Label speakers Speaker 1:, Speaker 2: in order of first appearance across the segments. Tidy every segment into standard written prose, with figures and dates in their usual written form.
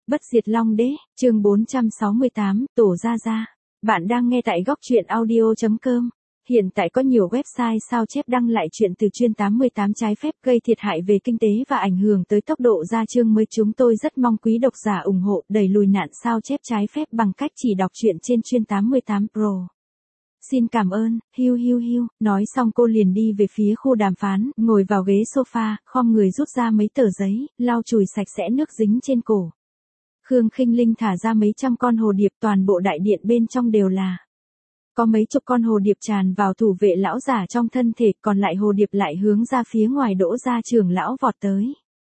Speaker 1: Bất diệt Long Đế, chương 468, Tổ Gia Gia. Bạn đang nghe tại góc truyện audio.com. Hiện tại có nhiều website sao chép đăng lại chuyện từ chuyên 88 trái phép gây thiệt hại về kinh tế và ảnh hưởng tới tốc độ ra chương mới. Chúng tôi rất mong quý độc giả ủng hộ đẩy lùi nạn sao chép trái phép bằng cách chỉ đọc truyện trên chuyên 88 Pro. Xin cảm ơn, hiu. Nói xong cô liền đi về phía khu đàm phán, ngồi vào ghế sofa, khom người rút ra mấy tờ giấy, lau chùi sạch sẽ nước dính trên cổ. Khương Khinh Linh thả ra mấy trăm con hồ điệp, toàn bộ đại điện bên trong đều là. Có mấy chục con hồ điệp tràn vào thủ vệ lão giả trong thân thể, còn lại hồ điệp lại hướng ra phía ngoài Đỗ gia trưởng lão vọt tới.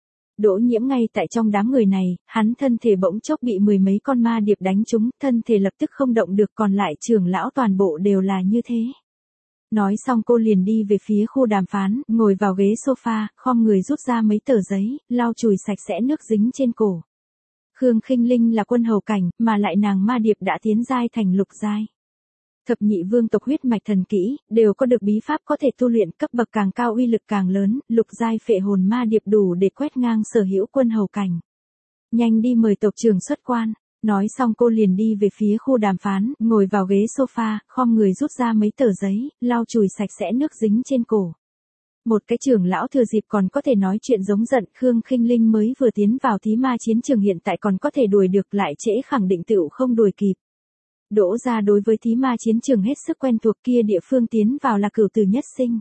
Speaker 1: Đỗ Nhiễm ngay tại trong đám người này, hắn thân thể bỗng chốc bị mười mấy con ma điệp đánh trúng, thân thể lập tức không động được, còn lại trưởng lão toàn bộ đều là như thế. Nói xong cô liền đi về phía khu đàm phán, ngồi vào ghế sofa, khom người rút ra mấy tờ giấy, lau chùi sạch sẽ nước dính trên cổ. Khương Khinh Linh là quân hầu cảnh, mà lại nàng ma điệp đã tiến giai thành lục giai. Thập nhị vương tộc huyết mạch thần kỹ, đều có được bí pháp có thể tu luyện, cấp bậc càng cao uy lực càng lớn, lục giai phệ hồn ma điệp đủ để quét ngang sở hữu quân hầu cảnh. Nhanh đi mời tộc trưởng xuất quan. Nói xong cô liền đi về phía khu đàm phán, ngồi vào ghế sofa, khom người rút ra mấy tờ giấy, lau chùi sạch sẽ nước dính trên cổ. Một cái trưởng lão thừa dịp còn có thể nói chuyện giống giận, Khương Khinh Linh mới vừa tiến vào thí ma chiến trường, hiện tại còn có thể đuổi được, lại trễ khẳng định tựu không đuổi kịp. Đỗ gia đối với thí ma chiến trường hết sức quen thuộc, kia địa phương tiến vào là cửu tử nhất sinh.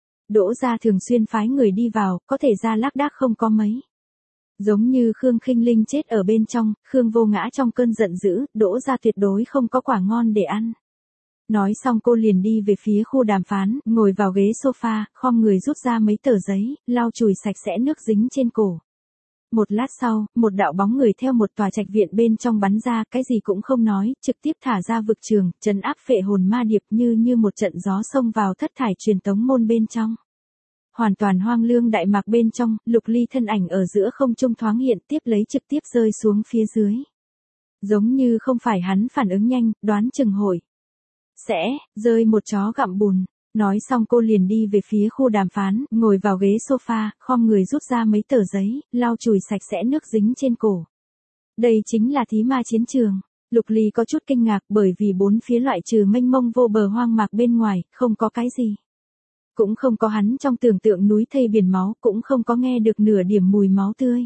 Speaker 1: Đỗ gia thường xuyên phái người đi vào, có thể ra lác đác không có mấy. Giống như Khương Khinh Linh chết ở bên trong, Khương Vô Ngã trong cơn giận dữ, Đỗ gia tuyệt đối không có quả ngon để ăn. Nói xong cô liền đi về phía khu đàm phán, ngồi vào ghế sofa, khom người rút ra mấy tờ giấy, lau chùi sạch sẽ nước dính trên cổ. Một lát sau, một đạo bóng người theo một tòa trạch viện bên trong bắn ra, cái gì cũng không nói, trực tiếp thả ra vực trường, trấn áp phệ hồn ma điệp như một trận gió xông vào thất thải truyền tống môn bên trong. Hoàn toàn hoang lương đại mạc bên trong, Lục Ly thân ảnh ở giữa không trung thoáng hiện, tiếp lấy trực tiếp rơi xuống phía dưới. Giống như không phải hắn phản ứng nhanh, đoán chừng hội sẽ rơi một chó gặm bùn. Nói xong cô liền đi về phía khu đàm phán, ngồi vào ghế sofa, khom người rút ra mấy tờ giấy, lau chùi sạch sẽ nước dính trên cổ. Đây chính là thí ma chiến trường. Lục Ly có chút kinh ngạc, bởi vì bốn phía loại trừ mênh mông vô bờ hoang mạc bên ngoài, không có cái gì. Cũng không có hắn trong tưởng tượng núi thây biển máu, cũng không có nghe được nửa điểm mùi máu tươi.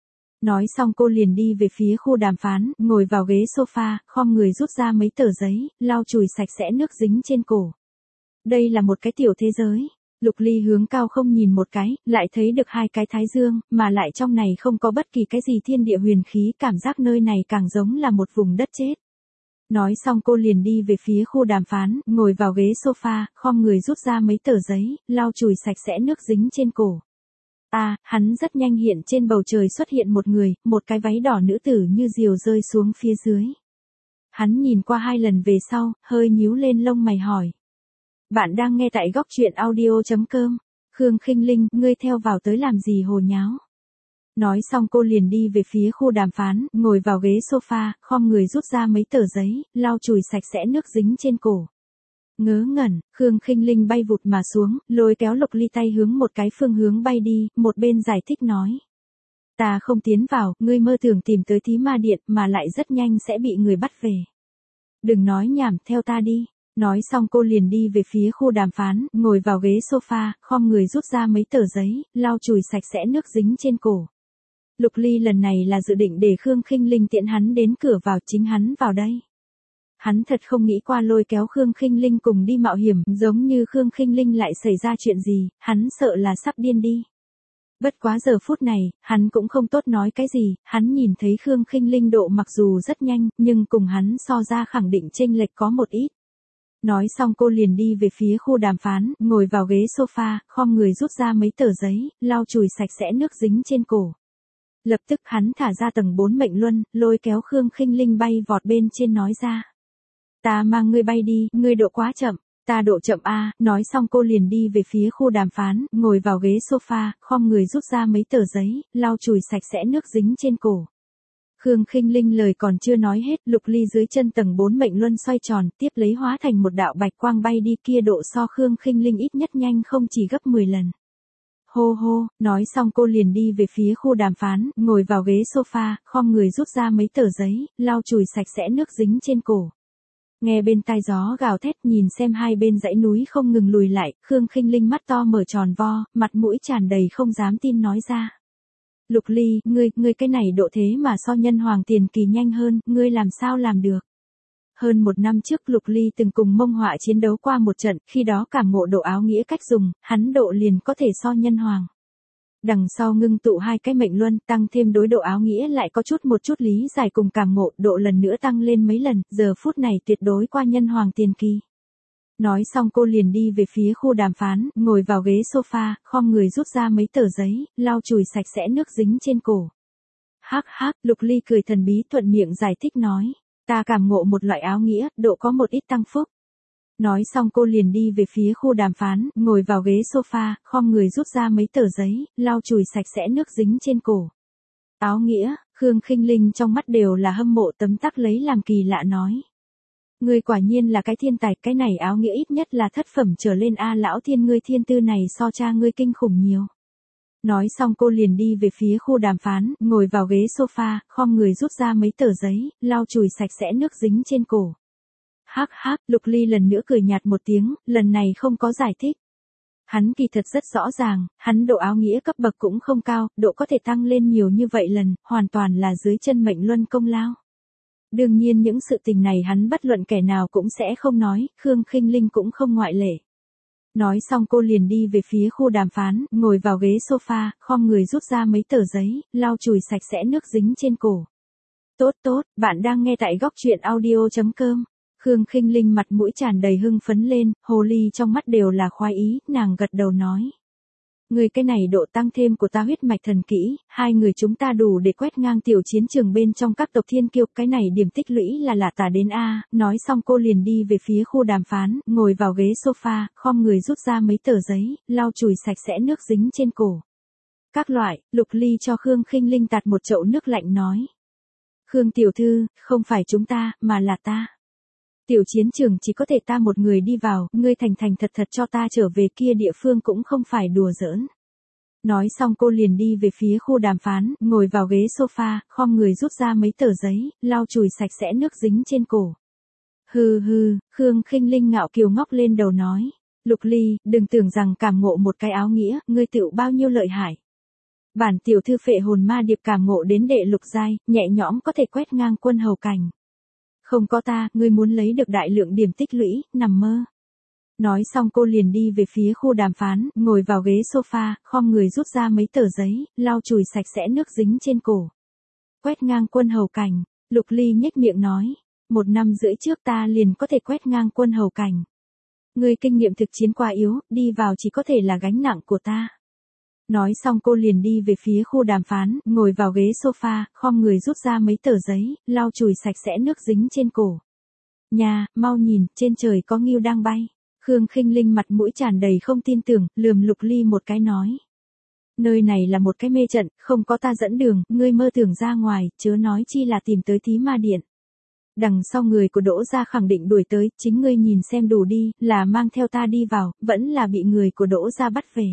Speaker 1: Nói xong cô liền đi về phía khu đàm phán, ngồi vào ghế sofa, khom người rút ra mấy tờ giấy, lau chùi sạch sẽ nước dính trên cổ. Đây là một cái tiểu thế giới. Lục Ly hướng cao không nhìn một cái, lại thấy được hai cái thái dương, mà lại trong này không có bất kỳ cái gì thiên địa huyền khí, cảm giác nơi này càng giống là một vùng đất chết. Nói xong cô liền đi về phía khu đàm phán, ngồi vào ghế sofa, khom người rút ra mấy tờ giấy, lau chùi sạch sẽ nước dính trên cổ. Hắn rất nhanh hiện trên bầu trời xuất hiện một người, một cái váy đỏ nữ tử như diều rơi xuống phía dưới. Hắn nhìn qua hai lần về sau, hơi nhíu lên lông mày hỏi. Bạn đang nghe tại góc truyện audio.com. Khương Khinh Linh, ngươi theo vào tới làm gì hồ nháo? Nói xong cô liền đi về phía khu đàm phán, ngồi vào ghế sofa, khom người rút ra mấy tờ giấy, lau chùi sạch sẽ nước dính trên cổ. Ngớ ngẩn, Khương Khinh Linh bay vụt mà xuống, lôi kéo Lục Ly tay hướng một cái phương hướng bay đi, một bên giải thích nói. Ta không tiến vào, ngươi mơ tưởng tìm tới thí ma điện, mà lại rất nhanh sẽ bị người bắt về. Đừng nói nhảm, theo ta đi. Nói xong cô liền đi về phía khu đàm phán, ngồi vào ghế sofa, khom người rút ra mấy tờ giấy, lau chùi sạch sẽ nước dính trên cổ. Lục Ly lần này là dự định để Khương Khinh Linh tiễn hắn đến cửa vào, chính hắn vào đây. Hắn thật không nghĩ qua lôi kéo Khương Khinh Linh cùng đi mạo hiểm, giống như Khương Khinh Linh lại xảy ra chuyện gì, hắn sợ là sắp điên đi. Bất quá giờ phút này, hắn cũng không tốt nói cái gì, hắn nhìn thấy Khương Khinh Linh độ mặc dù rất nhanh, nhưng cùng hắn so ra khẳng định chênh lệch có một ít. Nói xong cô liền đi về phía khu đàm phán, ngồi vào ghế sofa, khom người rút ra mấy tờ giấy, lau chùi sạch sẽ nước dính trên cổ. Lập tức hắn thả ra tầng 4 mệnh luân, lôi kéo Khương Khinh Linh bay vọt bên trên nói ra. Ta mang ngươi bay đi, ngươi độ quá chậm, ta độ chậm a. Nói xong cô liền đi về phía khu đàm phán, ngồi vào ghế sofa, khom người rút ra mấy tờ giấy, lau chùi sạch sẽ nước dính trên cổ. Khương Khinh Linh lời còn chưa nói hết, Lục Ly dưới chân tầng 4 mệnh luân xoay tròn, tiếp lấy hóa thành một đạo bạch quang bay đi, kia độ so Khương Khinh Linh ít nhất nhanh không chỉ gấp 10 lần. Hô hô, nói xong cô liền đi về phía khu đàm phán, ngồi vào ghế sofa, khom người rút ra mấy tờ giấy, lau chùi sạch sẽ nước dính trên cổ. Nghe bên tai gió gào thét, nhìn xem hai bên dãy núi không ngừng lùi lại, Khương Khinh Linh mắt to mở tròn vo, mặt mũi tràn đầy không dám tin nói ra. Lục Ly, ngươi cái này độ thế mà so nhân hoàng tiền kỳ nhanh hơn, ngươi làm sao làm được? Hơn một năm trước Lục Ly từng cùng Mông Họa chiến đấu qua một trận, khi đó cảm ngộ độ áo nghĩa cách dùng, hắn độ liền có thể so nhân hoàng. Đằng sau ngưng tụ hai cái mệnh luân, tăng thêm đối độ áo nghĩa lại có một chút lý giải cùng cảm ngộ, độ lần nữa tăng lên mấy lần, giờ phút này tuyệt đối qua nhân hoàng tiền kỳ. Nói xong cô liền đi về phía khu đàm phán, ngồi vào ghế sofa, khom người rút ra mấy tờ giấy, lau chùi sạch sẽ nước dính trên cổ. Hắc hắc, Lục Ly cười thần bí thuận miệng giải thích nói, ta cảm ngộ một loại áo nghĩa, độ có một ít tăng phúc. Nói xong cô liền đi về phía khu đàm phán, ngồi vào ghế sofa, khom người rút ra mấy tờ giấy, lau chùi sạch sẽ nước dính trên cổ. Áo nghĩa, Khương Khinh Linh trong mắt đều là hâm mộ tấm tắc lấy làm kỳ lạ nói. Ngươi quả nhiên là cái thiên tài, cái này áo nghĩa ít nhất là thất phẩm trở lên a lão thiên, ngươi thiên tư này so cha ngươi kinh khủng nhiều. Nói xong cô liền đi về phía khu đàm phán, ngồi vào ghế sofa, khom người rút ra mấy tờ giấy, lau chùi sạch sẽ nước dính trên cổ. Hắc hắc, Lục Ly lần nữa cười nhạt một tiếng, lần này không có giải thích. Hắn kỳ thật rất rõ ràng, hắn độ áo nghĩa cấp bậc cũng không cao, độ có thể tăng lên nhiều như vậy lần, hoàn toàn là dưới chân mệnh luân công lao. Đương nhiên những sự tình này hắn bất luận kẻ nào cũng sẽ không nói, Khương Khinh Linh cũng không ngoại lệ. Nói xong cô liền đi về phía khu đàm phán, ngồi vào ghế sofa, khom người rút ra mấy tờ giấy, lau chùi sạch sẽ nước dính trên cổ. Tốt tốt, bạn đang nghe tại góc truyện audio.com. Khương Khinh Linh mặt mũi tràn đầy hưng phấn lên, hồ ly trong mắt đều là khoái ý, nàng gật đầu nói. Người cái này độ tăng thêm của ta huyết mạch thần kỹ, hai người chúng ta đủ để quét ngang tiểu chiến trường bên trong các tộc thiên kiêu, cái này điểm tích lũy là lạ tả đến A, nói xong cô liền đi về phía khu đàm phán, ngồi vào ghế sofa, khom người rút ra mấy tờ giấy, lau chùi sạch sẽ nước dính trên cổ. Các loại, Lục Ly cho Khương Khinh Linh tạt một chậu nước lạnh nói. Khương tiểu thư, không phải chúng ta, mà là ta. Tiểu chiến trường chỉ có thể ta một người đi vào, ngươi thành thành thật thật cho ta trở về kia địa phương cũng không phải đùa giỡn. Nói xong cô liền đi về phía khu đàm phán, ngồi vào ghế sofa, khom người rút ra mấy tờ giấy, lau chùi sạch sẽ nước dính trên cổ. Hừ hừ, Khương Khinh Linh ngạo kiều ngóc lên đầu nói. Lục Ly, đừng tưởng rằng cảm ngộ một cái áo nghĩa, ngươi tựu bao nhiêu lợi hại. Bản tiểu thư phệ hồn ma điệp cảm ngộ đến đệ lục giai, nhẹ nhõm có thể quét ngang quân hầu cảnh. Không có ta, ngươi muốn lấy được đại lượng điểm tích lũy, nằm mơ. Nói xong cô liền đi về phía khu đàm phán, ngồi vào ghế sofa, khom người rút ra mấy tờ giấy, lau chùi sạch sẽ nước dính trên cổ. Quét ngang quân hầu cảnh, Lục Ly nhếch miệng nói. 1 năm rưỡi trước ta liền có thể quét ngang quân hầu cảnh. Ngươi kinh nghiệm thực chiến quá yếu, đi vào chỉ có thể là gánh nặng của ta. Nói xong cô liền đi về phía khu đàm phán, ngồi vào ghế sofa, khom người rút ra mấy tờ giấy, lau chùi sạch sẽ nước dính trên cổ. Nhà, mau nhìn, trên trời có ngưu đang bay. Khương Khinh Linh mặt mũi tràn đầy không tin tưởng, lườm Lục Ly một cái nói. Nơi này là một cái mê trận, không có ta dẫn đường, ngươi mơ tưởng ra ngoài, chớ nói chi là tìm tới Thí Ma Điện. Đằng sau người của Đỗ gia khẳng định đuổi tới, chính ngươi nhìn xem đủ đi, là mang theo ta đi vào, vẫn là bị người của Đỗ gia bắt về.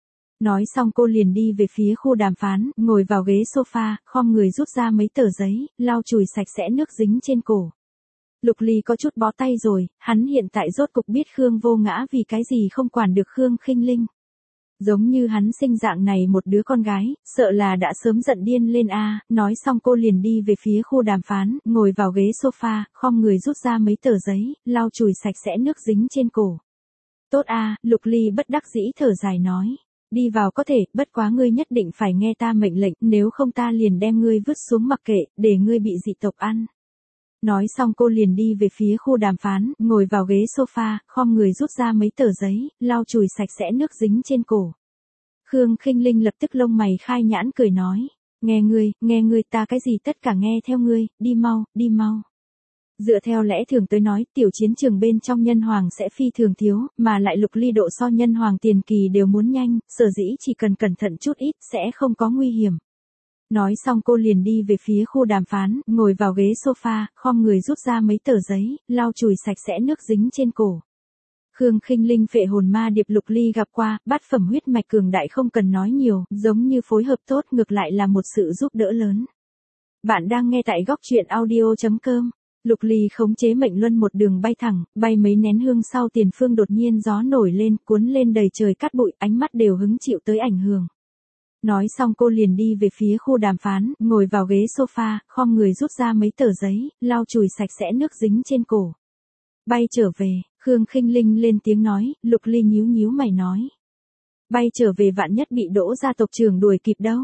Speaker 1: Nói xong cô liền đi về phía khu đàm phán, ngồi vào ghế sofa, khom người rút ra mấy tờ giấy, lau chùi sạch sẽ nước dính trên cổ. Lục Ly có chút bó tay rồi, hắn hiện tại rốt cục biết Khương Vô Ngã vì cái gì không quản được Khương Khinh Linh. Giống như hắn sinh dạng này một đứa con gái, sợ là đã sớm giận điên lên a. Nói xong cô liền đi về phía khu đàm phán, ngồi vào ghế sofa, khom người rút ra mấy tờ giấy, lau chùi sạch sẽ nước dính trên cổ. Tốt a, Lục Ly bất đắc dĩ thở dài nói. Đi vào có thể, bất quá ngươi nhất định phải nghe ta mệnh lệnh, nếu không ta liền đem ngươi vứt xuống mặc kệ, để ngươi bị dị tộc ăn. Nói xong cô liền đi về phía khu đàm phán, ngồi vào ghế sofa, khom người rút ra mấy tờ giấy, lau chùi sạch sẽ nước dính trên cổ. Khương Khinh Linh lập tức lông mày khai nhãn cười nói, nghe ngươi ta cái gì tất cả nghe theo ngươi, đi mau. Dựa theo lẽ thường tới nói, tiểu chiến trường bên trong nhân hoàng sẽ phi thường thiếu, mà lại Lục Ly độ so nhân hoàng tiền kỳ đều muốn nhanh, sở dĩ chỉ cần cẩn thận chút ít, sẽ không có nguy hiểm. Nói xong cô liền đi về phía khu đàm phán, ngồi vào ghế sofa, khom người rút ra mấy tờ giấy, lau chùi sạch sẽ nước dính trên cổ. Khương Khinh Linh phệ hồn ma điệp Lục Ly gặp qua, bát phẩm huyết mạch cường đại không cần nói nhiều, giống như phối hợp tốt ngược lại là một sự giúp đỡ lớn. Bạn đang nghe tại góc truyện audio.com. Lục Ly khống chế mệnh luân một đường bay thẳng, bay mấy nén hương sau tiền phương đột nhiên gió nổi lên, cuốn lên đầy trời cát bụi, ánh mắt đều hứng chịu tới ảnh hưởng. Nói xong cô liền đi về phía khu đàm phán, ngồi vào ghế sofa, khom người rút ra mấy tờ giấy, lau chùi sạch sẽ nước dính trên cổ. Bay trở về, Khương Khinh Linh lên tiếng nói, Lục Ly nhíu nhíu mày nói. Bay trở về vạn nhất bị Đỗ gia tộc trưởng đuổi kịp đâu.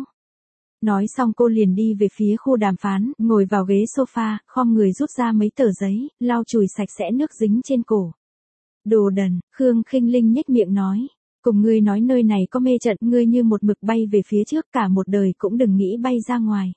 Speaker 1: Nói xong cô liền đi về phía khu đàm phán, ngồi vào ghế sofa, khom người rút ra mấy tờ giấy, lau chùi sạch sẽ nước dính trên cổ. Đồ đần, Khương Khinh Linh nhếch miệng nói. Cùng ngươi nói nơi này có mê trận, ngươi như một mực bay về phía trước cả một đời cũng đừng nghĩ bay ra ngoài.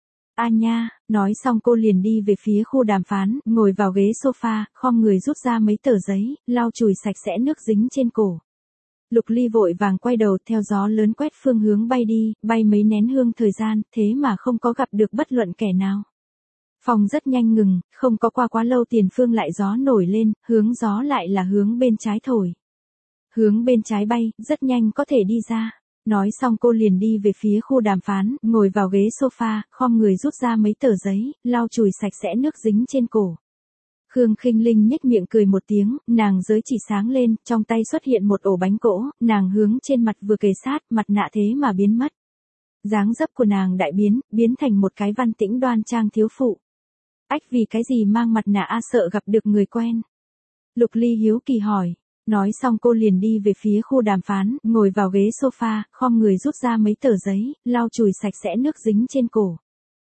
Speaker 1: A nha, nói xong cô liền đi về phía khu đàm phán, ngồi vào ghế sofa, khom người rút ra mấy tờ giấy, lau chùi sạch sẽ nước dính trên cổ. Lục Ly vội vàng quay đầu theo gió lớn quét phương hướng bay đi, bay mấy nén hương thời gian, thế mà không có gặp được bất luận kẻ nào. Phòng rất nhanh ngừng, không có qua quá lâu tiền phương lại gió nổi lên, hướng gió lại là hướng bên trái thổi. Hướng bên trái bay, rất nhanh có thể đi ra. Nói xong cô liền đi về phía khu đàm phán, ngồi vào ghế sofa, khom người rút ra mấy tờ giấy, lau chùi sạch sẽ nước dính trên cổ. Khương Khinh Linh nhếch miệng cười một tiếng, nàng giới chỉ sáng lên, trong tay xuất hiện một ổ bánh cỗ, nàng hướng trên mặt vừa kề sát, mặt nạ thế mà biến mất. Dáng dấp của nàng đại biến thành một cái văn tĩnh đoan trang thiếu phụ. Ách vì cái gì mang mặt nạ sợ gặp được người quen. Lục Ly hiếu kỳ hỏi. Nói xong cô liền đi về phía khu đàm phán, ngồi vào ghế sofa, khom người rút ra mấy tờ giấy, lau chùi sạch sẽ nước dính trên cổ.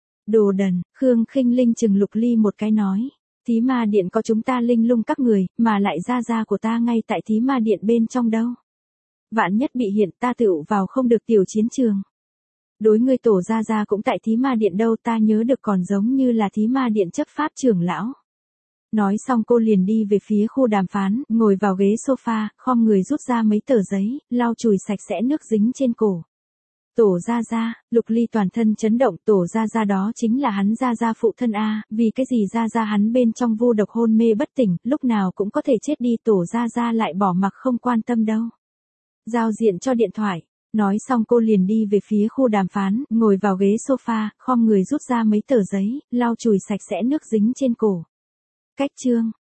Speaker 1: Đồ đần, Khương Khinh Linh chừng Lục Ly một cái nói. Thí ma điện có chúng ta linh lung các người, mà lại gia của ta ngay tại thí ma điện bên trong đâu. Vạn nhất bị hiện ta tựu vào không được tiểu chiến trường. Đối ngươi tổ gia cũng tại thí ma điện đâu, ta nhớ được còn giống như là thí ma điện chấp pháp trưởng lão. Nói xong cô liền đi về phía khu đàm phán, ngồi vào ghế sofa, khom người rút ra mấy tờ giấy, lau chùi sạch sẽ nước dính trên cổ. Tổ gia, Lục Ly toàn thân chấn động, tổ gia đó chính là hắn gia phụ thân a, vì cái gì gia hắn bên trong vô độc hôn mê bất tỉnh, lúc nào cũng có thể chết đi, tổ gia lại bỏ mặc không quan tâm đâu. Giao diện cho điện thoại. Nói xong cô liền đi về phía khu đàm phán, ngồi vào ghế sofa, khom người rút ra mấy tờ giấy, lau chùi sạch sẽ nước dính trên cổ. Cách chương